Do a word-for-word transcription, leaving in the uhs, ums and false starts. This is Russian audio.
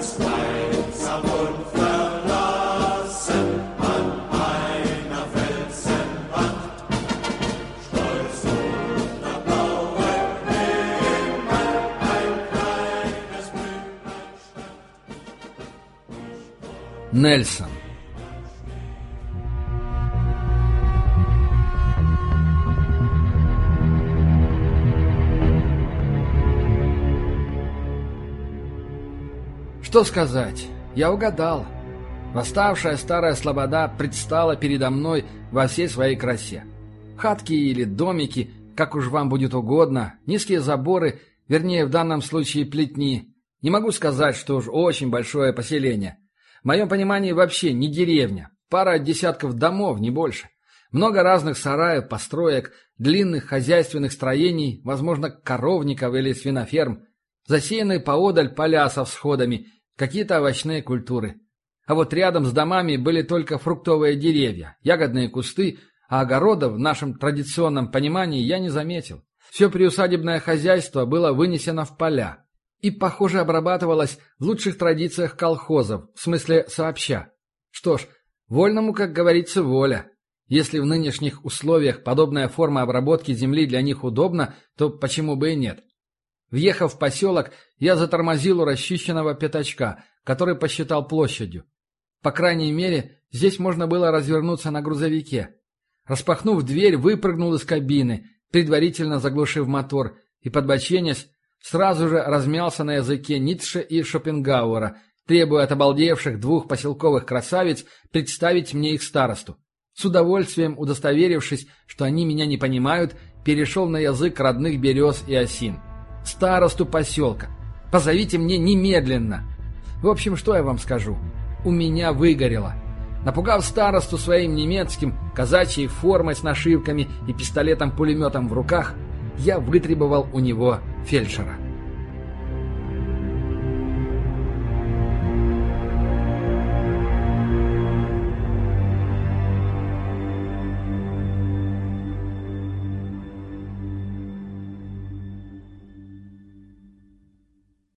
Нельсон. Что сказать? Я угадал. Восставшая старая слобода предстала передо мной во всей своей красе. Хатки или домики, как уж вам будет угодно, низкие заборы, вернее в данном случае плетни. Не могу сказать, что уж очень большое поселение. В моем понимании вообще не деревня. Пара десятков домов, не больше. Много разных сараев, построек, длинных хозяйственных строений, возможно, коровников или свиноферм. Засеянные поодаль поля со всходами, какие-то овощные культуры. А вот рядом с домами были только фруктовые деревья, ягодные кусты, а огородов в нашем традиционном понимании я не заметил. Все приусадебное хозяйство было вынесено в поля. И, похоже, обрабатывалось в лучших традициях колхозов, в смысле сообща. Что ж, вольному, как говорится, воля. Если в нынешних условиях подобная форма обработки земли для них удобна, то почему бы и нет? Въехав в поселок, я затормозил у расчищенного пятачка, который посчитал площадью. По крайней мере, здесь можно было развернуться на грузовике. Распахнув дверь, выпрыгнул из кабины, предварительно заглушив мотор, и, подбоченясь, сразу же размялся на языке Ницше и Шопенгауэра, требуя от обалдевших двух поселковых красавиц представить мне их старосту. С удовольствием удостоверившись, что они меня не понимают, перешел на язык родных берез и осин. Старосту поселка. Позовите мне немедленно. В общем, что я вам скажу? У меня выгорело. Напугав старосту своим немецким, казачьей формой с нашивками и пистолетом-пулеметом в руках, я вытребовал у него фельдшера.